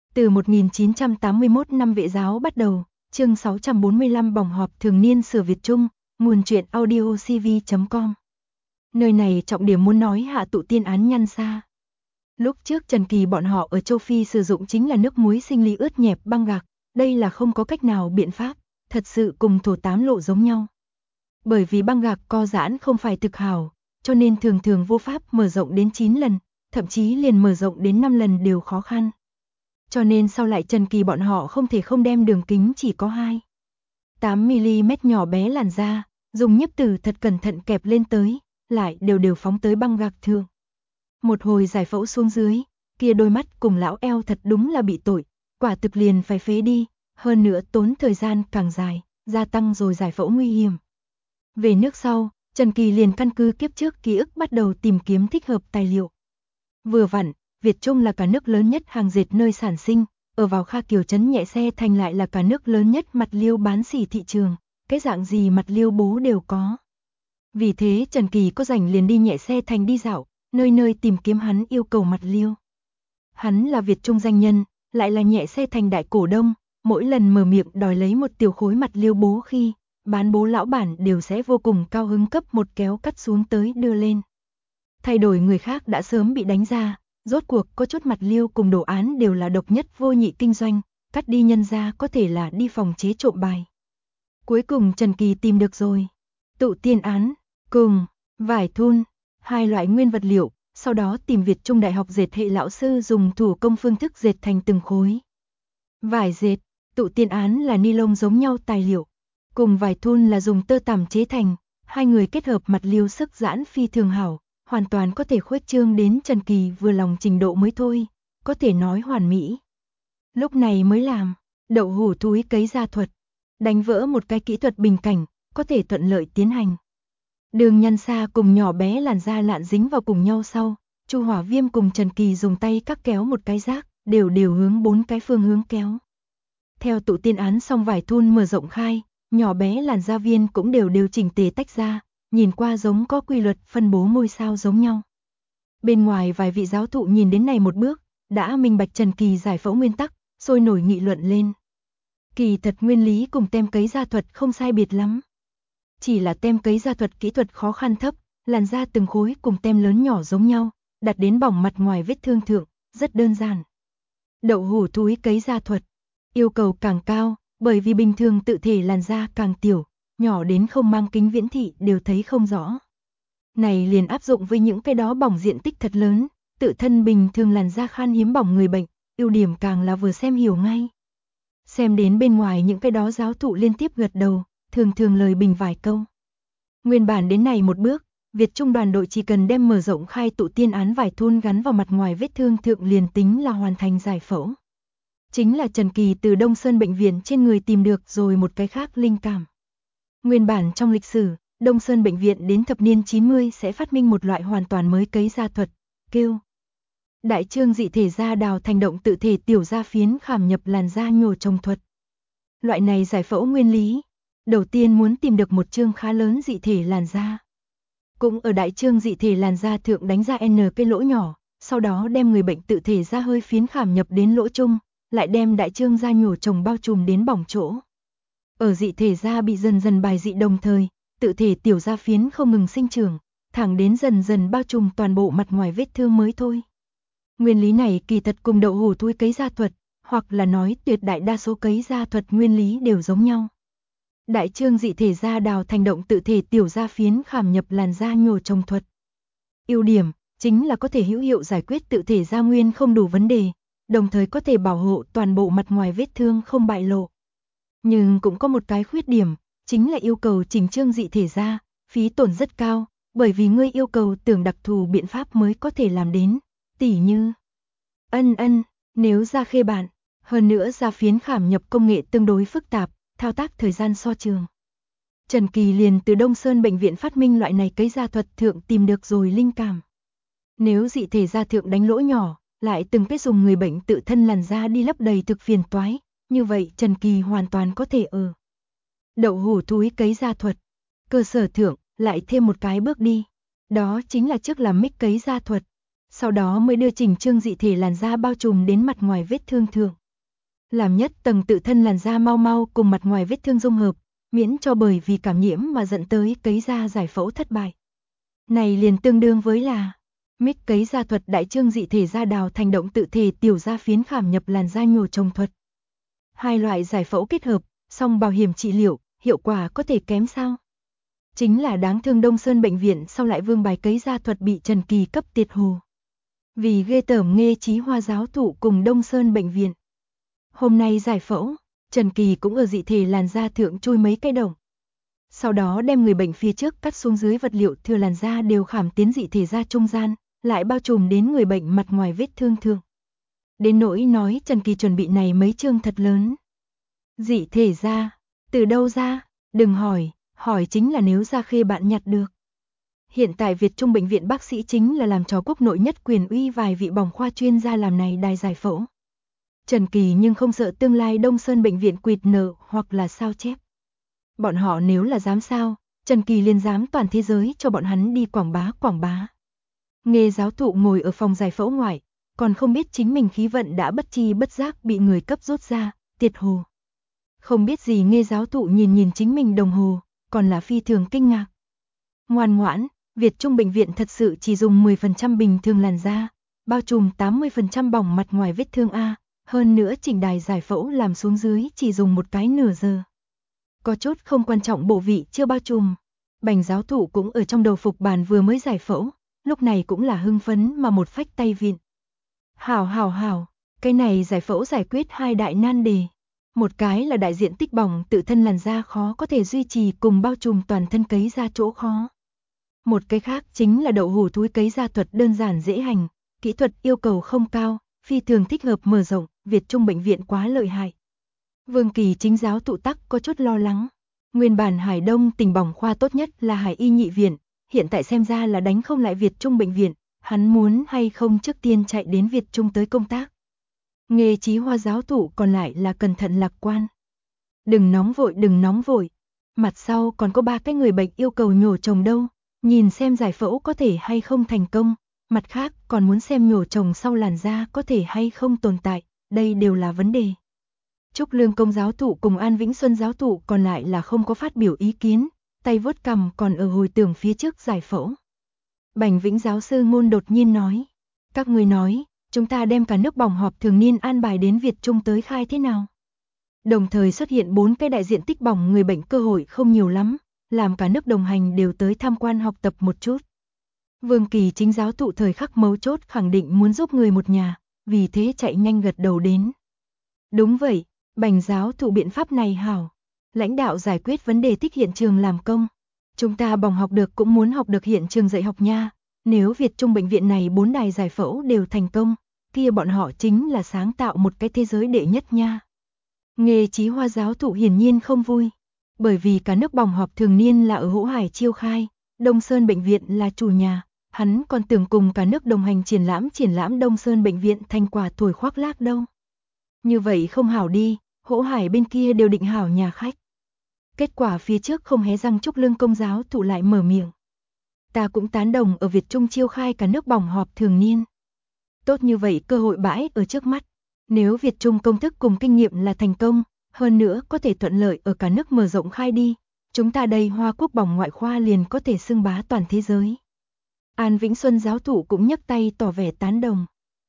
Từ 1981 năm Vệ giáo bắt đầu, chương 645 bòng họp thường niên Sử Việt Trung, nguồn truyện audio cv.com. Nơi này trọng điểm muốn nói hạ tụ tiên án Nhan Sa. Lúc trước Trần Kỳ bọn họ ở châu Phi sử dụng chính là nước muối sinh lý ướt nhẹp băng gạc, đây là không có cách nào biện pháp, thật sự cùng thổ tám lộ giống nhau. Bởi vì băng gạc co giãn không phải thực hảo, cho nên thường thường vô pháp mở rộng đến 9 lần, thậm chí liền mở rộng đến 5 lần đều khó khăn. Cho nên sau lại Trần Kỳ bọn họ không thể không đem đường kính chỉ có 8mm nhỏ bé làn da, dùng nhiếp tử thật cẩn thận kẹp lên tới, lại đều phóng tới băng gạc thượng. Một hồi giải phẫu xuống dưới, kia đôi mắt cùng lão eo thật đúng là bị tội, quả thực liền phải phế đi, hơn nữa tốn thời gian càng dài, gia tăng rồi giải phẫu nguy hiểm. Về nước sau, Trần Kỳ liền căn cứ kiếp trước ký ức bắt đầu tìm kiếm thích hợp tài liệu. Vừa vặn, Việt Trung là cả nước lớn nhất hàng dệt nơi sản sinh, ở vào Kha Kiều trấn Nhẹ Xe Thành lại là cả nước lớn nhất mặt liêu bán sỉ thị trường, cái dạng gì mặt liêu bố đều có. Vì thế Trần Kỳ có rảnh liền đi Nhẹ Xe Thành đi dạo, nơi nơi tìm kiếm hắn yêu cầu mặt liêu. Hắn là Việt Trung danh nhân, lại là Nhẹ Xe Thành đại cổ đông, mỗi lần mở miệng đòi lấy một tiểu khối mặt liêu bố khi bán bố lão bản đều sẽ vô cùng cao hứng cấp một kéo cắt xuống tới đưa lên. Thay đổi người khác đã sớm bị đánh ra, rốt cuộc có chút mặt liêu cùng đồ án đều là độc nhất vô nhị kinh doanh, cắt đi nhân ra có thể là đi phòng chế trộm bài. Cuối cùng Trần Kỳ tìm được rồi. Tụ tiên án, cùng vải thun, hai loại nguyên vật liệu, sau đó tìm Việt Trung Đại học dệt hệ lão sư dùng thủ công phương thức dệt thành từng khối. Vải dệt, tụ tiên án là ni lông giống nhau tài liệu, cùng vải thun là dùng tơ tằm chế thành, hai người kết hợp mặt liêu sức giãn phi thường hảo, hoàn toàn có thể khuếch trương đến Trần Kỳ vừa lòng trình độ mới thôi, có thể nói hoàn mỹ. Lúc này mới làm, đậu hủ thúi cấy ra thuật, đánh vỡ một cái kỹ thuật bình cảnh, có thể thuận lợi tiến hành. Đường Nhan Sa cùng nhỏ bé làn da lạn dính vào cùng nhau sau, Chu Hỏa Viêm cùng Trần Kỳ dùng tay cắt kéo một cái rác, đều hướng 4 cái phương hướng kéo. Theo tụ tiên án xong vải thun mở rộng khai, nhỏ bé làn da viên cũng đều chỉnh tề tách ra, nhìn qua giống có quy luật phân bố ngôi sao giống nhau. Bên ngoài vài vị giáo thụ nhìn đến này một bước, đã minh bạch Trần Kỳ giải phẫu nguyên tắc, sôi nổi nghị luận lên. Kỳ thật nguyên lý cùng tem cấy da thuật không sai biệt lắm. Chỉ là tem cấy da thuật kỹ thuật khó khăn thấp, làn da từng khối cùng tem lớn nhỏ giống nhau, đặt đến bỏng mặt ngoài vết thương thượng, rất đơn giản. Đậu hủ thúi cấy da thuật, yêu cầu càng cao, bởi vì bình thường tự thể làn da càng tiểu, nhỏ đến không mang kính viễn thị đều thấy không rõ. Này liền áp dụng với những cái đó bỏng diện tích thật lớn, tự thân bình thường làn da khan hiếm bỏng người bệnh, ưu điểm càng là vừa xem hiểu ngay. Xem đến bên ngoài những cái đó giáo thụ liên tiếp gật đầu, thường lời bình vài câu. Nguyên bản đến này một bước, Việt Trung đoàn đội chỉ cần đem mở rộng khai tụ tiên án vải thun gắn vào mặt ngoài vết thương thượng liền tính là hoàn thành giải phẫu. Chính là Trần Kỳ từ Đông Sơn bệnh viện trên người tìm được rồi một cái khác linh cảm. Nguyên bản trong lịch sử, Đông Sơn bệnh viện đến thập niên 90 sẽ phát minh một loại hoàn toàn mới cấy da thuật, kêu đại trương dị thể da đào thành động tự thể tiểu da phiến khảm nhập làn da nhổ trồng thuật. Loại này giải phẫu nguyên lý, đầu tiên muốn tìm được một trương khá lớn dị thể làn da. Cũng ở đại trương dị thể làn da thượng đánh ra N cái lỗ nhỏ, sau đó đem người bệnh tự thể da hơi phiến khảm nhập đến lỗ chung, lại đem đại trương da nhổ trồng bao trùm đến bỏng chỗ. Ở dị thể da bị dần bài dị đồng thời, tự thể tiểu da phiến không ngừng sinh trưởng, thẳng đến dần bao trùm toàn bộ mặt ngoài vết thương mới thôi. Nguyên lý này kỳ thật cùng đậu hủ thúi cấy da thuật, hoặc là nói tuyệt đại đa số cấy da thuật nguyên lý đều giống nhau. Đại trương dị thể da đào thành động tự thể tiểu da phiến khảm nhập làn da nhổ trồng thuật. Ưu điểm chính là có thể hữu hiệu giải quyết tự thể da nguyên không đủ vấn đề, đồng thời có thể bảo hộ toàn bộ mặt ngoài vết thương không bại lộ. Nhưng cũng có một cái khuyết điểm, chính là yêu cầu chỉnh trương dị thể da, phí tổn rất cao, bởi vì ngươi yêu cầu tưởng đặc thù biện pháp mới có thể làm đến, tỉ như nếu da khê bạn, hơn nữa da phiến khảm nhập công nghệ tương đối phức tạp, thao tác thời gian so trường. Trần Kỳ liền từ Đông Sơn bệnh viện phát minh loại này cấy da thuật thượng tìm được rồi linh cảm. Nếu dị thể da thượng đánh lỗ nhỏ, lại từng cái dùng người bệnh tự thân làn da đi lấp đầy thực phiền toái, như vậy Trần Kỳ hoàn toàn có thể ở đậu hủ thúi cấy da thuật cơ sở thượng lại thêm một cái bước đi, đó chính là trước làm mix cấy da thuật, sau đó mới đưa chỉnh trương dị thể làn da bao trùm đến mặt ngoài vết thương thượng. Làm nhất tầng tự thân làn da mau mau cùng mặt ngoài vết thương dung hợp, miễn cho bởi vì cảm nhiễm mà dẫn tới cấy da giải phẫu thất bại. Này liền tương đương với là mic cấy da thuật đại trương dị thể da đào thành động tự thể tiểu da phiến khảm nhập làn da nhổ trồng thuật. Hai loại giải phẫu kết hợp, song bảo hiểm trị liệu, hiệu quả có thể kém sao? Chính là đáng thương Đông Sơn bệnh viện sau lại vương bài cấy da thuật bị Trần Kỳ cấp tiệt hồ. Vì ghê tởm Nghê Chí Hoa giáo thụ cùng Đông Sơn bệnh viện. Hôm nay giải phẫu, Trần Kỳ cũng ở dị thể làn da thượng chui mấy cái động. Sau đó đem người bệnh phía trước cắt xuống dưới vật liệu thừa làn da đều khảm tiến dị thể da trung gian, lại bao trùm đến người bệnh mặt ngoài vết thương thượng. Đến nỗi nói Trần Kỳ chuẩn bị này mấy chương thật lớn. Dị thể da, từ đâu ra? Đừng hỏi, hỏi chính là nếu da khê bạn nhặt được. Hiện tại Việt Trung bệnh viện bác sĩ chính là làm trò quốc nội nhất quyền uy vài vị bỏng khoa chuyên gia làm này đài giải phẫu. Trần Kỳ nhưng không sợ tương lai Đông Sơn bệnh viện quỵt nợ hoặc là sao chép. Bọn họ nếu là dám sao, Trần Kỳ liền dám toàn thế giới cho bọn hắn đi quảng bá. Nghê giáo thụ ngồi ở phòng giải phẫu ngoại, còn không biết chính mình khí vận đã bất chi bất giác bị người cấp rút ra, tiệt hồ. Không biết gì Nghê giáo thụ nhìn chính mình đồng hồ, còn là phi thường kinh ngạc. Ngoan ngoãn, Việt Trung bệnh viện thật sự chỉ dùng 10% bình thường làn da, bao trùm 80% bỏng mặt ngoài vết thương A, hơn nữa chỉnh đài giải phẫu làm xuống dưới chỉ dùng một cái nửa giờ. Có chút không quan trọng bộ vị chưa bao trùm. Bành giáo thụ cũng ở trong đầu phục bàn vừa mới giải phẫu, lúc này cũng là hưng phấn mà một phách tay vịn. Hảo, cái này giải phẫu giải quyết hai đại nan đề. Một cái là đại diện tích bỏng tự thân làn da khó có thể duy trì cùng bao trùm toàn thân cấy da chỗ khó. Một cái khác chính là đậu hủ thúi cấy da thuật đơn giản dễ hành, kỹ thuật yêu cầu không cao, phi thường thích hợp mở rộng, Việt Trung bệnh viện quá lợi hại. Vương Kỳ chính giáo thụ tắc có chút lo lắng. Nguyên bản Hải Đông tỉnh bỏng khoa tốt nhất là Hải Y nhị viện, hiện tại xem ra là đánh không lại Việt Trung bệnh viện, hắn muốn hay không trước tiên chạy đến Việt Trung tới công tác. Nghê Chí Hoa giáo thụ còn lại là cẩn thận lạc quan. Đừng nóng vội, mặt sau còn có 3 cái người bệnh yêu cầu nhổ trồng đâu, nhìn xem giải phẫu có thể hay không thành công, mặt khác còn muốn xem nhổ trồng sau làn da có thể hay không tồn tại, đây đều là vấn đề. Trúc Lương Công giáo thụ cùng An Vĩnh Xuân giáo thụ còn lại là không có phát biểu ý kiến, tay vuốt cằm còn ở hồi tưởng phía trước giải phẫu. Bành Vĩnh giáo sư ngôn đột nhiên nói, các người nói, chúng ta đem cả nước bỏng họp thường niên an bài đến Việt Trung tới khai thế nào? Đồng thời xuất hiện 4 cái đại diện tích bỏng người bệnh cơ hội không nhiều lắm, làm cả nước đồng hành đều tới tham quan học tập một chút. Vương Kỳ chính giáo thụ thời khắc mấu chốt khẳng định muốn giúp người một nhà, vì thế chạy nhanh gật đầu đến. Đúng vậy, Bành giáo thụ biện pháp này hảo. Lãnh đạo giải quyết vấn đề thích hiện trường làm công. Chúng ta bỏng học được cũng muốn học được hiện trường dạy học nha. Nếu Việt Trung bệnh viện này 4 đài giải phẫu đều thành công, kia bọn họ chính là sáng tạo một cái thế giới đệ nhất nha. Nghê Chí Hoa giáo thụ hiển nhiên không vui. Bởi vì cả nước bỏng họp thường niên là ở Hỗ Hải chiêu khai, Đông Sơn bệnh viện là chủ nhà. Hắn còn tưởng cùng cả nước đồng hành triển lãm Đông Sơn bệnh viện thành quả thổi khoác lác đâu. Như vậy không hảo đi, Hỗ Hải bên kia đều định hảo nhà khách. Kết quả phía trước không hé răng Trúc Lương Công giáo thụ lại mở miệng. Ta cũng tán đồng ở Việt Trung chiêu khai cả nước bỏng họp thường niên. Tốt như vậy cơ hội bãi ở trước mắt. Nếu Việt Trung công thức cùng kinh nghiệm là thành công, hơn nữa có thể thuận lợi ở cả nước mở rộng khai đi, chúng ta đây Hoa Quốc bỏng ngoại khoa liền có thể xưng bá toàn thế giới. An Vĩnh Xuân giáo thụ cũng nhấc tay tỏ vẻ tán đồng.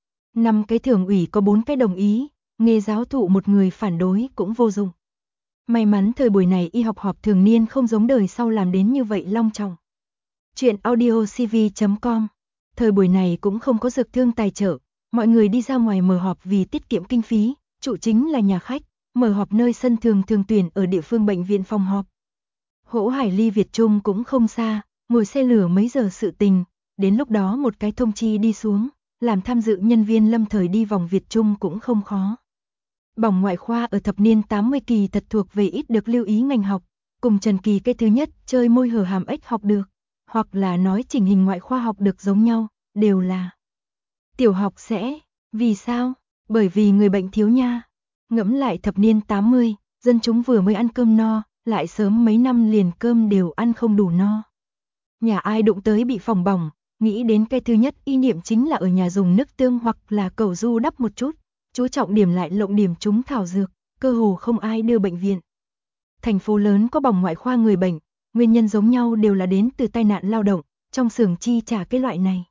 5 cái thường ủy có 4 cái đồng ý, Nghê giáo thụ một người phản đối cũng vô dụng. May mắn thời buổi này y học họp thường niên không giống đời sau làm đến như vậy long trọng. Chuyện audiocv.com. Thời buổi này cũng không có dược thương tài trợ, mọi người đi ra ngoài mở họp vì tiết kiệm kinh phí, chủ chính là nhà khách, mở họp nơi sân thường tuyển ở địa phương bệnh viện phòng họp. Hỗ Hải ly Việt Trung cũng không xa, ngồi xe lửa mấy giờ sự tình, đến lúc đó một cái thông chi đi xuống, làm tham dự nhân viên lâm thời đi vòng Việt Trung cũng không khó. Bỏng ngoại khoa ở thập niên 80 kỳ thật thuộc về ít được lưu ý ngành học, cùng Trần Kỳ cái thứ nhất chơi môi hở hàm ếch học được, hoặc là nói chỉnh hình ngoại khoa học được giống nhau, đều là tiểu học sẽ, vì sao? Bởi vì người bệnh thiếu nha. Ngẫm lại thập niên 80, dân chúng vừa mới ăn cơm no, lại sớm mấy năm liền cơm đều ăn không đủ no. Nhà ai đụng tới bị phòng bỏng, nghĩ đến cái thứ nhất ý niệm chính là ở nhà dùng nước tương hoặc là cầu du đắp một chút, chú trọng điểm lại lộng điểm trúng thảo dược, cơ hồ không ai đưa bệnh viện. Thành phố lớn có bỏng ngoại khoa người bệnh, nguyên nhân giống nhau đều là đến từ tai nạn lao động, trong xưởng chi trả cái loại này.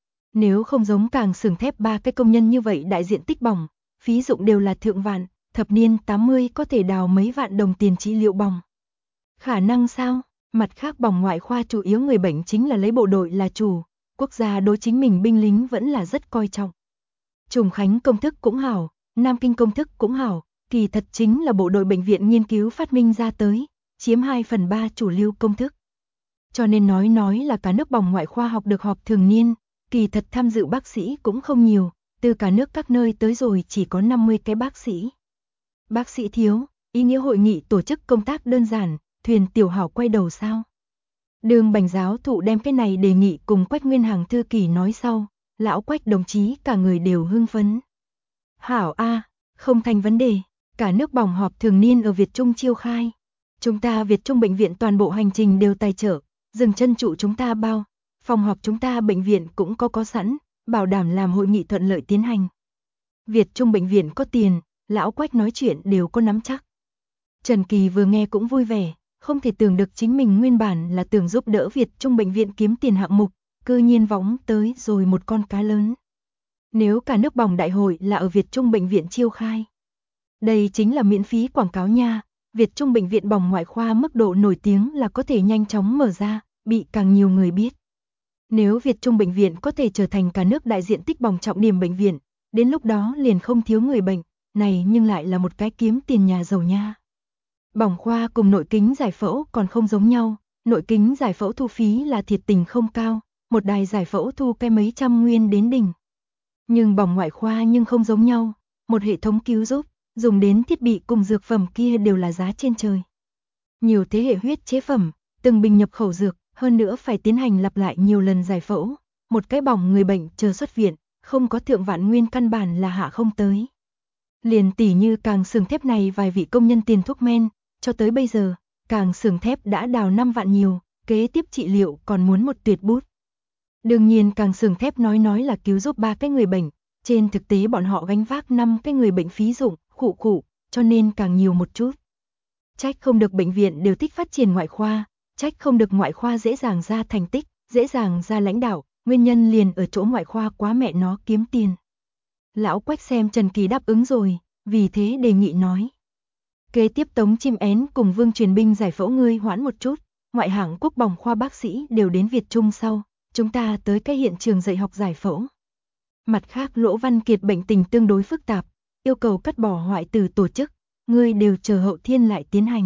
Nếu không giống càng xưởng thép 3 cái công nhân như vậy đại diện tích bỏng, phí dụng đều là thượng vạn, thập niên 80 có thể đào mấy vạn đồng tiền trị liệu bỏng. Khả năng sao? Mặt khác bỏng ngoại khoa chủ yếu người bệnh chính là lấy bộ đội là chủ, quốc gia đối chính mình binh lính vẫn là rất coi trọng. Trùng Khánh công thức cũng hảo, Nam Kinh công thức cũng hảo, kỳ thật chính là bộ đội bệnh viện nghiên cứu phát minh ra tới, chiếm 2/3 chủ lưu công thức. Cho nên nói là cả nước bỏng ngoại khoa học được họp thường niên, kỳ thật tham dự bác sĩ cũng không nhiều, từ cả nước các nơi tới rồi chỉ có 50 cái bác sĩ. Bác sĩ thiếu, ý nghĩa hội nghị tổ chức công tác đơn giản, thuyền tiểu hảo quay đầu sao. Đường Bành giáo thụ đem cái này đề nghị cùng Quách Nguyên Hằng thư ký nói sau, lão Quách đồng chí cả người đều hưng phấn. Hảo a, không thành vấn đề, cả nước bỏng họp thường niên ở Việt Trung chiêu khai. Chúng ta Việt Trung bệnh viện toàn bộ hành trình đều tài trợ, dừng chân trụ chúng ta bao, phòng họp chúng ta bệnh viện cũng có sẵn, bảo đảm làm hội nghị thuận lợi tiến hành. Việt Trung bệnh viện có tiền, lão Quách nói chuyện đều có nắm chắc. Trần Kỳ vừa nghe cũng vui vẻ, không thể tưởng được chính mình nguyên bản là tưởng giúp đỡ Việt Trung bệnh viện kiếm tiền hạng mục, cư nhiên võng tới rồi một con cá lớn. Nếu cả nước bỏng đại hội là ở Việt Trung bệnh viện chiêu khai, đây chính là miễn phí quảng cáo nha. Việt Trung bệnh viện bỏng ngoại khoa mức độ nổi tiếng là có thể nhanh chóng mở ra, bị càng nhiều người biết. Nếu Việt Trung bệnh viện có thể trở thành cả nước đại diện tích bỏng trọng điểm bệnh viện, đến lúc đó liền không thiếu người bệnh, này nhưng lại là một cái kiếm tiền nhà giàu nha. Bỏng khoa cùng nội kính giải phẫu còn không giống nhau, nội kính giải phẫu thu phí là thiệt tình không cao, một đài giải phẫu thu cái mấy trăm nguyên đến đỉnh. Nhưng bỏng ngoại khoa nhưng không giống nhau, một hệ thống cứu giúp, dùng đến thiết bị cùng dược phẩm kia đều là giá trên trời. Nhiều thế hệ huyết chế phẩm, từng bình nhập khẩu dược, hơn nữa phải tiến hành lặp lại nhiều lần giải phẫu, một cái bỏng người bệnh chờ xuất viện, không có thượng vạn nguyên căn bản là hạ không tới. Liền tỉ như càng xưởng thép này vài vị công nhân tiền thuốc men, cho tới bây giờ, càng xưởng thép đã đào 5 vạn nhiều, kế tiếp trị liệu còn muốn một tuyệt bút. Đương nhiên càng xưởng thép nói là cứu giúp 3 cái người bệnh, trên thực tế bọn họ gánh vác 5 cái người bệnh phí dụng, khụ, cho nên càng nhiều một chút. Trách không được bệnh viện đều thích phát triển ngoại khoa, trách không được ngoại khoa dễ dàng ra thành tích, dễ dàng ra lãnh đạo, nguyên nhân liền ở chỗ ngoại khoa quá mẹ nó kiếm tiền. Lão Quách xem Trần Kỳ đáp ứng rồi, vì thế đề nghị nói. Kế tiếp Tống Chim Én cùng Vương Truyền Binh giải phẫu ngươi hoãn một chút, ngoại hạng quốc bỏng khoa bác sĩ đều đến Việt Trung sau, chúng ta tới cái hiện trường dạy học giải phẫu. Mặt khác Lỗ Văn Kiệt bệnh tình tương đối phức tạp, yêu cầu cắt bỏ hoại tử tổ chức, ngươi đều chờ hậu thiên lại tiến hành.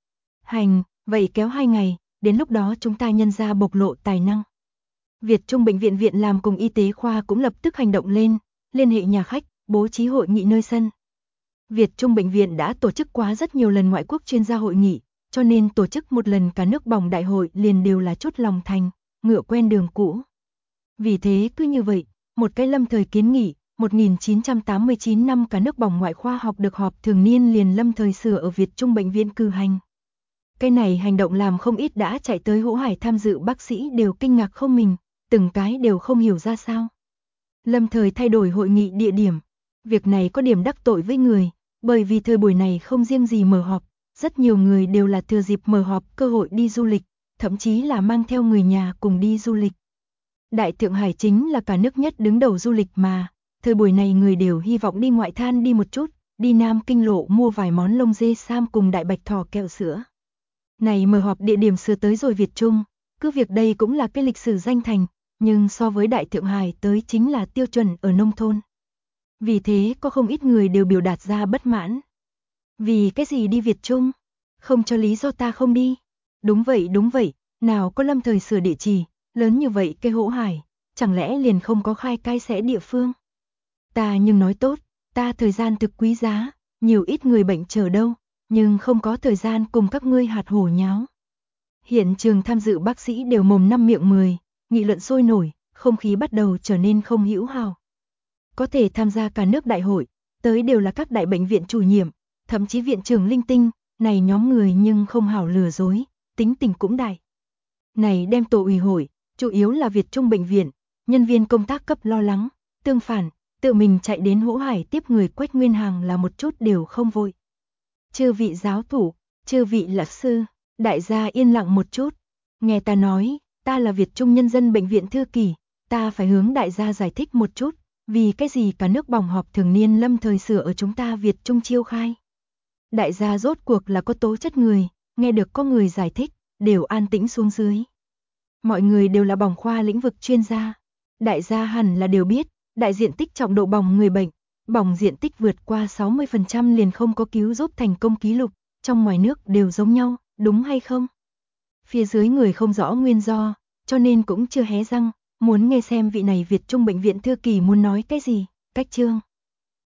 Hành, vậy kéo 2 ngày, đến lúc đó chúng ta nhân ra bộc lộ tài năng. Việt Trung bệnh viện viện làm cùng y tế khoa cũng lập tức hành động lên, liên hệ nhà khách, bố trí hội nghị nơi sân. Việt Trung bệnh viện đã tổ chức quá rất nhiều lần ngoại quốc chuyên gia hội nghị, cho nên tổ chức một lần cả nước bỏng đại hội liền đều là chốt lòng thành, ngựa quen đường cũ. Vì thế cứ như vậy, một cái lâm thời kiến nghị, 1989 năm cả nước bỏng ngoại khoa học được họp thường niên liền lâm thời sửa ở Việt Trung bệnh viện cử hành. Cái này hành động làm không ít đã chạy tới Hỗ Hải tham dự bác sĩ đều kinh ngạc không mình, từng cái đều không hiểu ra sao. Lâm thời thay đổi hội nghị địa điểm, việc này có điểm đắc tội với người, bởi vì thời buổi này không riêng gì mở họp, rất nhiều người đều là thừa dịp mở họp cơ hội đi du lịch, thậm chí là mang theo người nhà cùng đi du lịch. Đại Thượng Hải chính là cả nước nhất đứng đầu du lịch mà, thời buổi này người đều hy vọng đi ngoại than đi một chút, đi Nam Kinh lộ mua vài món lông dê sam cùng đại bạch thỏ kẹo sữa. Này mở họp địa điểm sửa tới rồi Việt Trung, cứ việc đây cũng là cái lịch sử danh thành, nhưng so với Đại Thượng Hải tới chính là tiêu chuẩn ở nông thôn. Vì thế có không ít người đều biểu đạt ra bất mãn. Vì cái gì đi Việt Trung? Không cho lý do ta không đi. Đúng vậy, nào có lâm thời sửa địa chỉ, lớn như vậy cái Hỗ Hải, chẳng lẽ liền không có khai cai sẽ địa phương? Ta nhưng nói tốt, ta thời gian thực quý giá, nhiều ít người bệnh chờ đâu, nhưng không có thời gian cùng các ngươi hạt hổ nháo. Hiện trường tham dự bác sĩ đều mồm năm miệng 10, nghị luận sôi nổi, không khí bắt đầu trở nên không hữu hào. Có thể tham gia cả nước đại hội, tới đều là các đại bệnh viện chủ nhiệm, thậm chí viện trưởng linh tinh, này nhóm người nhưng không hảo lừa dối, tính tình cũng đại. Này đem tổ ủy hội, chủ yếu là Việt Trung bệnh viện, nhân viên công tác cấp lo lắng, tương phản, tự mình chạy đến hỗ hải tiếp người Quách Nguyên Hằng là một chút đều không vội. Chư vị giáo thủ, chư vị lạc sư, đại gia yên lặng một chút. Nghe ta nói, ta là Việt Trung Nhân dân Bệnh viện Thư Kỷ, ta phải hướng đại gia giải thích một chút, vì cái gì cả nước bỏng họp thường niên lâm thời sửa ở chúng ta Việt Trung chiêu khai. Đại gia rốt cuộc là có tố chất người, nghe được có người giải thích, đều an tĩnh xuống dưới. Mọi người đều là bỏng khoa lĩnh vực chuyên gia. Đại gia hẳn là đều biết, đại diện tích trọng độ bỏng người bệnh, bỏng diện tích vượt qua 60% liền không có cứu giúp thành công ký lục, trong ngoài nước đều giống nhau, đúng hay không? Phía dưới người không rõ nguyên do, cho nên cũng chưa hé răng, muốn nghe xem vị này Việt Trung Bệnh viện Thư Kỷ muốn nói cái gì. Cách chương